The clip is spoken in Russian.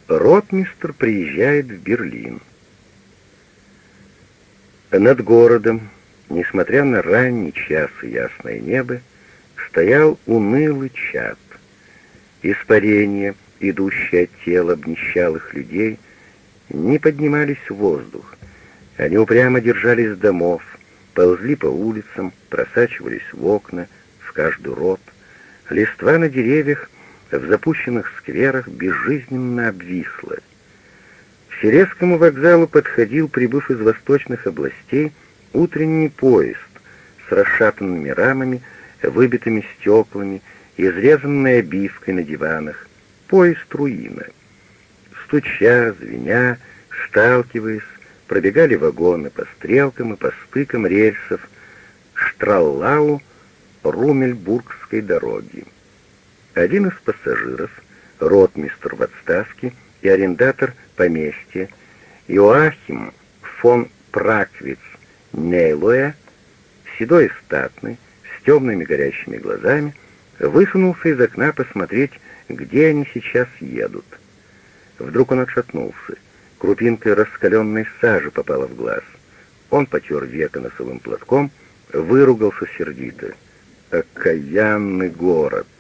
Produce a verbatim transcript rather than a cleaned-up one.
Ротмистр приезжает в Берлин. Над городом, несмотря на ранний час и ясное небо, стоял унылый чад. Испарения, идущие от тела обнищалых людей, не поднимались в воздух. Они упрямо держались домов, ползли по улицам, просачивались в окна, в каждый рот. Листва на деревьях в запущенных скверах безжизненно обвисла. К Сиресскому вокзалу подходил, прибыв из восточных областей, утренний поезд с расшатанными рамами, выбитыми стеклами, изрезанной обивкой на диванах. Поезд руина. Стуча, звеня, сталкиваясь, пробегали вагоны по стрелкам и по стыкам рельсов Штраллау Румельбургской дороги. Один из пассажиров, ротмистр в отставке и арендатор поместья Иоахим фон Праквиц Нейлоя, седой и статный, с темными горящими глазами, высунулся из окна посмотреть, где они сейчас едут. Вдруг он отшатнулся. Крупинка раскаленной сажи попала в глаз. Он потер веко носовым платком, выругался сердито. «Окаянный город!»